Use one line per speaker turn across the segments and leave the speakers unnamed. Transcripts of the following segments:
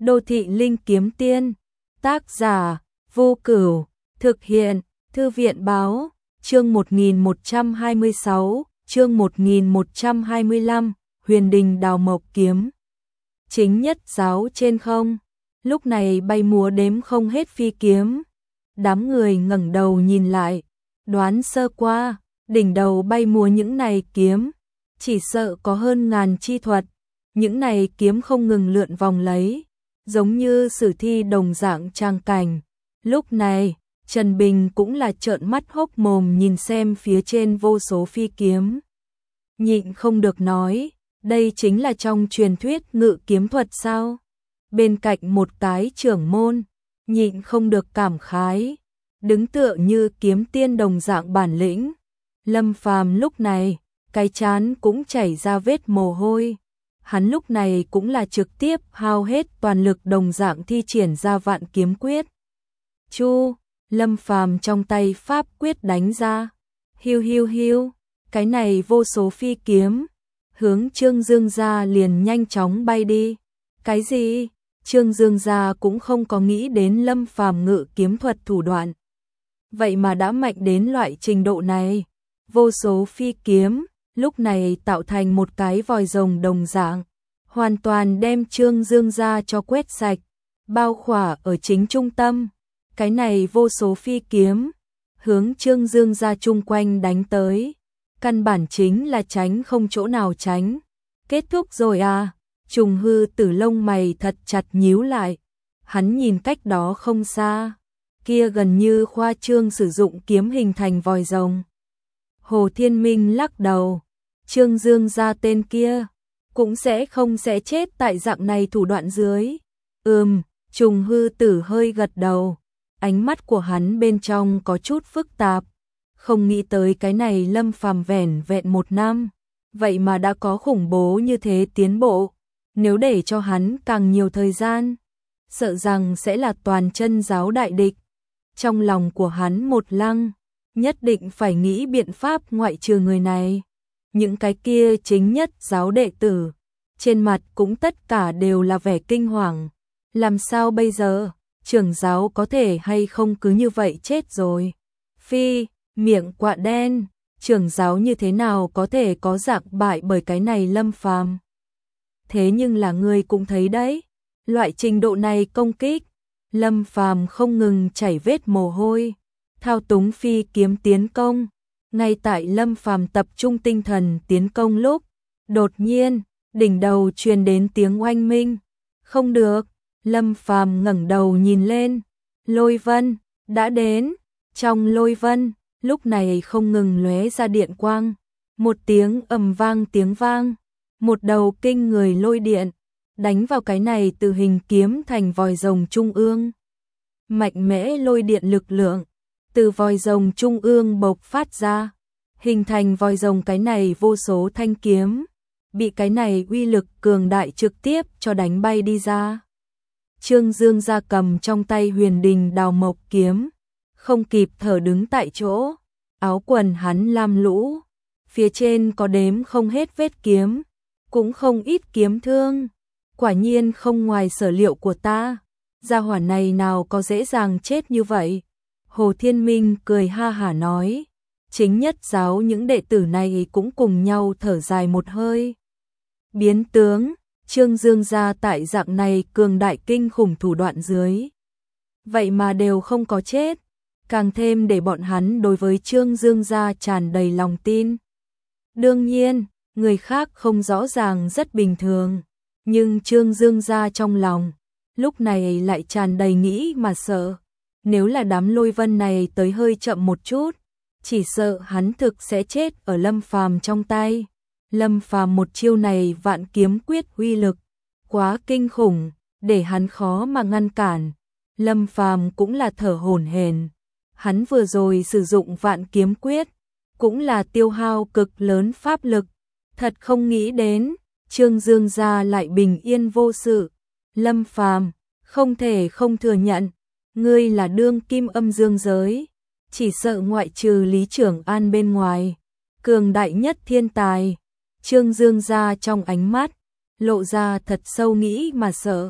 Đô thị linh kiếm tiên. Tác giả Vô Cửu. Thực hiện Thư viện báo. Chương 1126, chương 1125, Huyền Đình Đào Mộc Kiếm. Chính nhất giáo trên không, lúc này bay múa đếm không hết phi kiếm. Đám người ngẩng đầu nhìn lại, đoán sơ qua, đỉnh đầu bay múa những này kiếm, chỉ sợ có hơn ngàn chi thuật. Những này kiếm không ngừng lượn vòng lấy, giống như sử thi đồng dạng trang cảnh. Lúc này, Trần Bình cũng là trợn mắt hốc mồm nhìn xem phía trên vô số phi kiếm. Nhịn không được nói, đây chính là trong truyền thuyết ngự kiếm thuật sao? Bên cạnh một cái trưởng môn, nhịn không được cảm khái, đứng tựa như kiếm tiên đồng dạng bản lĩnh. Lâm Phàm lúc này, cái trán cũng chảy ra vết mồ hôi. Hắn lúc này cũng là trực tiếp hao hết toàn lực đồng dạng thi triển ra vạn kiếm quyết. Chu, Lâm Phàm trong tay pháp quyết đánh ra. Hiu hiu hiu, cái này vô số phi kiếm, hướng Trương Dương gia liền nhanh chóng bay đi. Cái gì? Trương Dương gia cũng không có nghĩ đến Lâm Phàm ngự kiếm thuật thủ đoạn. Vậy mà đã mạnh đến loại trình độ này. Vô số phi kiếm, lúc này tạo thành một cái vòi rồng đồng dạng, hoàn toàn đem Trương Dương gia cho quét sạch, bao khỏa ở chính trung tâm. Cái này vô số phi kiếm, hướng Trương Dương gia chung quanh đánh tới, căn bản chính là tránh không chỗ nào tránh. Kết thúc rồi à? Trùng Hư Tử lông mày thật chặt nhíu lại, hắn nhìn cách đó không xa, kia gần như khoa trương sử dụng kiếm hình thành vòi rồng. Hồ Thiên Minh lắc đầu, Trương Dương gia tên kia cũng không sẽ chết tại dạng này thủ đoạn dưới. Trùng Hư Tử hơi gật đầu, ánh mắt của hắn bên trong có chút phức tạp, không nghĩ tới cái này Lâm Phàm vẻn vẹn 1 năm, vậy mà đã có khủng bố như thế tiến bộ. Nếu để cho hắn càng nhiều thời gian, sợ rằng sẽ là toàn chân giáo đại địch. Trong lòng của hắn một lăng, nhất định phải nghĩ biện pháp ngoại trừ người này. Những cái kia chính nhất giáo đệ tử, trên mặt cũng tất cả đều là vẻ kinh hoàng. Làm sao bây giờ? Trưởng giáo có thể hay không cứ như vậy chết rồi? Phi, miệng quạ đen, trưởng giáo như thế nào có thể có dạng bại bởi cái này Lâm Phàm? Thế nhưng là ngươi cũng thấy đấy, loại trình độ này công kích, Lâm Phàm không ngừng chảy vết mồ hôi, thao túng phi kiếm tiến công. Ngay tại Lâm Phàm tập trung tinh thần tiến công lúc, đột nhiên, đỉnh đầu truyền đến tiếng oanh minh. Không được, Lâm Phàm ngẩng đầu nhìn lên, lôi vân đã đến. Trong lôi vân, lúc này không ngừng lóe ra điện quang, một tiếng ầm vang tiếng vang, một đầu kinh người lôi điện đánh vào cái này từ hình kiếm thành vòi rồng trung ương. Mạnh mẽ lôi điện lực lượng từ vòi rồng trung ương bộc phát ra, hình thành vòi rồng cái này vô số thanh kiếm, bị cái này uy lực cường đại trực tiếp cho đánh bay đi ra. Trương Dương gia cầm trong tay Huyền Đình Đào Mộc kiếm, không kịp thở đứng tại chỗ, áo quần hắn lam lũ, phía trên có đếm không hết vết kiếm, cũng không ít kiếm thương. Quả nhiên không ngoài sở liệu của ta, gia hỏa này nào có dễ dàng chết như vậy. Hồ Thiên Minh cười ha hả nói, chính nhất giáo những đệ tử này cũng cùng nhau thở dài một hơi. Biến tướng, Trương Dương gia tại dạng này cường đại kinh khủng thủ đoạn dưới, vậy mà đều không có chết, càng thêm để bọn hắn đối với Trương Dương gia tràn đầy lòng tin. Đương nhiên, người khác không rõ ràng rất bình thường, nhưng Trương Dương gia trong lòng, lúc này lại tràn đầy nghĩ mà sợ. Nếu là đám lôi vân này tới hơi chậm một chút, chỉ sợ hắn thực sẽ chết ở Lâm Phàm trong tay. Lâm Phàm một chiêu này vạn kiếm quyết uy lực quá kinh khủng, để hắn khó mà ngăn cản. Lâm Phàm cũng là thở hổn hển. Hắn vừa rồi sử dụng vạn kiếm quyết, cũng là tiêu hao cực lớn pháp lực. Thật không nghĩ đến, Trương Dương gia lại bình yên vô sự. Lâm Phàm, không thể không thừa nhận, ngươi là đương kim âm dương giới, chỉ sợ ngoại trừ Lý Trưởng An bên ngoài, cường đại nhất thiên tài. Trương Dương gia trong ánh mắt lộ ra thật sâu nghĩ mà sợ.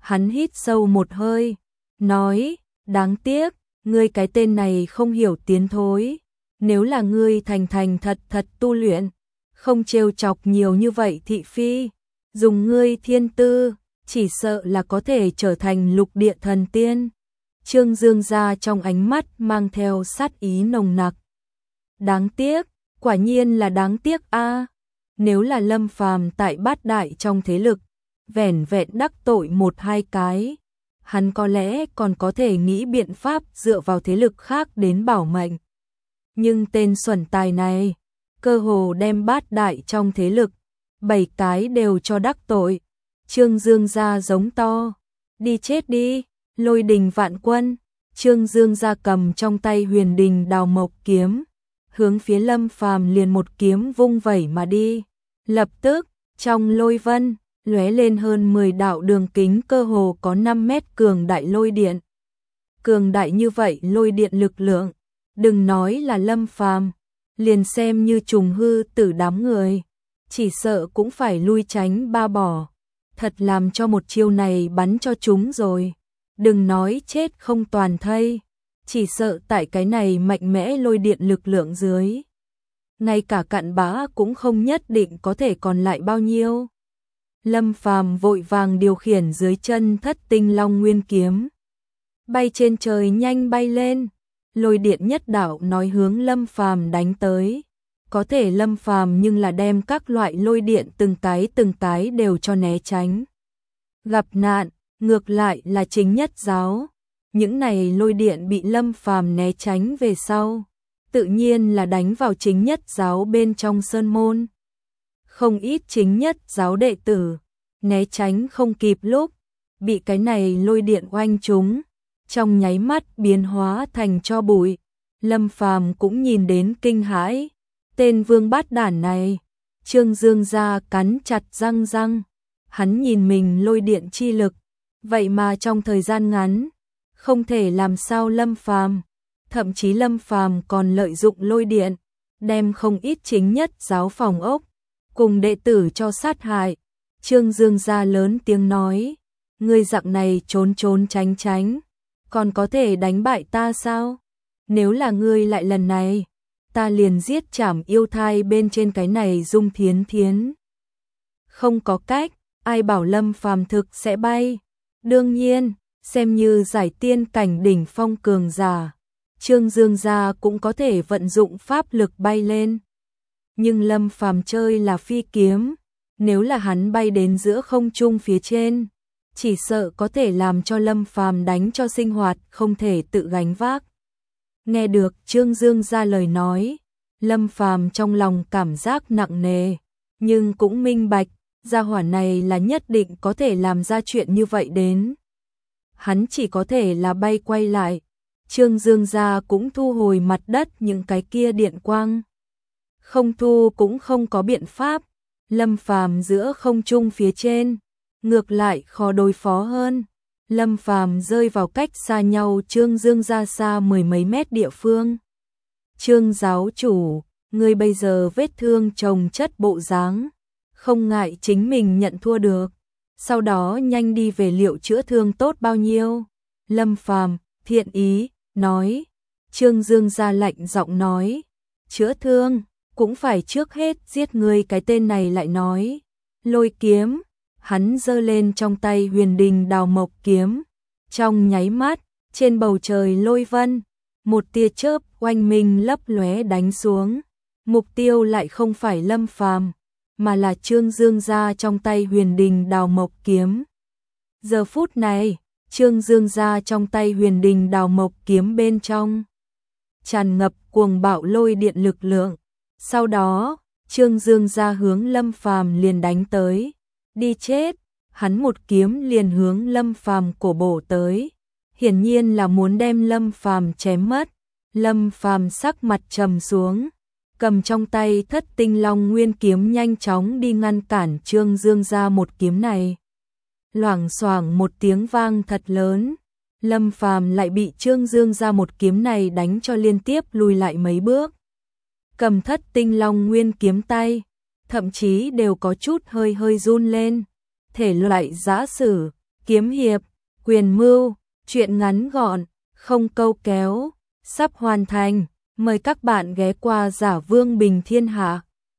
Hắn hít sâu một hơi, nói, đáng tiếc, ngươi cái tên này không hiểu tiến thối. Nếu là ngươi thành thành thật thật tu luyện, không trêu chọc nhiều như vậy thị phi, dùng ngươi thiên tư, chỉ sợ là có thể trở thành lục địa thần tiên. Trương Dương gia trong ánh mắt mang theo sát ý nồng nặc. Đáng tiếc, quả nhiên là đáng tiếc a. Nếu là Lâm Phàm tại bát đại trong thế lực, vẻn vẹn đắc tội một hai cái, hắn có lẽ còn có thể nghĩ biện pháp dựa vào thế lực khác đến bảo mệnh. Nhưng tên xuẩn tài này, cơ hồ đem bát đại trong thế lực, 7 cái đều cho đắc tội. Trương Dương gia giống to, đi chết đi, Lôi Đình Vạn Quân. Trương Dương gia cầm trong tay Huyền Đình Đào Mộc kiếm, hướng phía Lâm Phàm liền một kiếm vung vẩy mà đi. Lập tức, trong lôi vân, lóe lên hơn 10 đạo đường kính cơ hồ có 5 mét cường đại lôi điện. Cường đại như vậy lôi điện lực lượng, đừng nói là Lâm Phàm, liền xem như trùng hư tử đám người, chỉ sợ cũng phải lui tránh ba bỏ. Thật làm cho một chiêu này bắn cho chúng rồi, đừng nói chết không toàn thây, chỉ sợ tại cái này mạnh mẽ lôi điện lực lượng dưới, ngay cả cặn bã cũng không nhất định có thể còn lại bao nhiêu. Lâm Phàm vội vàng điều khiển dưới chân Thất Tinh Long Nguyên kiếm, bay trên trời nhanh bay lên, lôi điện nhất đạo nói hướng Lâm Phàm đánh tới. Có thể Lâm Phàm nhưng là đem các loại lôi điện từng cái đều cho né tránh. Gặp nạn, ngược lại là Chính Nhất Giáo. Những này lôi điện bị Lâm Phàm né tránh về sau, tự nhiên là đánh vào Chính Nhất Giáo bên trong sơn môn. Không ít Chính Nhất Giáo đệ tử né tránh không kịp lúc, bị cái này lôi điện oanh trúng, trong nháy mắt biến hóa thành tro bụi. Lâm Phàm cũng nhìn đến kinh hãi, tên vương bát đản này. Trương Dương gia cắn chặt răng, hắn nhìn mình lôi điện chi lực, vậy mà trong thời gian ngắn không thể làm sao Lâm Phàm, thậm chí Lâm Phàm còn lợi dụng lôi điện, đem không ít Chính Nhất Giáo phòng ốc cùng đệ tử cho sát hại. Trương Dương gia lớn tiếng nói, ngươi dạng này trốn tránh, còn có thể đánh bại ta sao? Nếu là ngươi lại lần này, ta liền giết chảm yêu thai bên trên cái này Dung Thiến. Không có cách, ai bảo Lâm Phàm thực sẽ bay? Đương nhiên, xem như giải tiên cảnh đỉnh phong cường giả, Trương Dương gia cũng có thể vận dụng pháp lực bay lên. Nhưng Lâm Phàm chơi là phi kiếm, nếu là hắn bay đến giữa không trung phía trên, chỉ sợ có thể làm cho Lâm Phàm đánh cho sinh hoạt không thể tự gánh vác. Nghe được Trương Dương gia lời nói, Lâm Phàm trong lòng cảm giác nặng nề, nhưng cũng minh bạch, gia hỏa này là nhất định có thể làm ra chuyện như vậy đến. Hắn chỉ có thể là bay quay lại. Trương Dương gia cũng thu hồi mặt đất những cái kia điện quang. Không thu cũng không có biện pháp. Lâm Phàm giữa không trung phía trên, ngược lại khó đối phó hơn. Lâm Phàm rơi vào cách xa nhau Trương Dương gia xa 10 mấy mét địa phương. Trương giáo chủ, ngươi bây giờ vết thương chồng chất bộ dáng, không ngại chính mình nhận thua được, sau đó nhanh đi về liệu chữa thương tốt bao nhiêu. Lâm Phàm thiện ý nói. Trương Dương gia lạnh giọng nói, chữa thương cũng phải trước hết giết ngươi. Cái tên này lại nói, lôi kiếm. Hắn giơ lên trong tay Huyền Đình Đào Mộc kiếm, trong nháy mắt, trên bầu trời lôi vân, một tia chớp oanh minh lấp lóe đánh xuống. Mục tiêu lại không phải Lâm Phàm, mà là Trương Dương gia trong tay Huyền Đình Đào Mộc kiếm. Giờ phút này, Trương Dương gia trong tay Huyền Đình Đào Mộc kiếm bên trong tràn ngập cuồng bạo lôi điện lực lượng. Sau đó, Trương Dương gia hướng Lâm Phàm liền đánh tới. Đi chết, hắn một kiếm liền hướng Lâm Phàm cổ bổ tới, hiển nhiên là muốn đem Lâm Phàm chém mất. Lâm Phàm sắc mặt trầm xuống, cầm trong tay Thất Tinh Long Nguyên kiếm nhanh chóng đi ngăn cản Trương Dương gia một kiếm này. Loảng xoảng một tiếng vang thật lớn, Lâm Phàm lại bị Trương Dương gia một kiếm này đánh cho liên tiếp lùi lại mấy bước. Cầm Thất Tinh Long Nguyên kiếm tay, thậm chí đều có chút hơi run lên. Thể loại giã sử, kiếm hiệp, quyền mưu, truyện ngắn gọn, không câu kéo, sắp hoàn thành. Mời các bạn ghé qua Giả Vương Bình Thiên Hạ.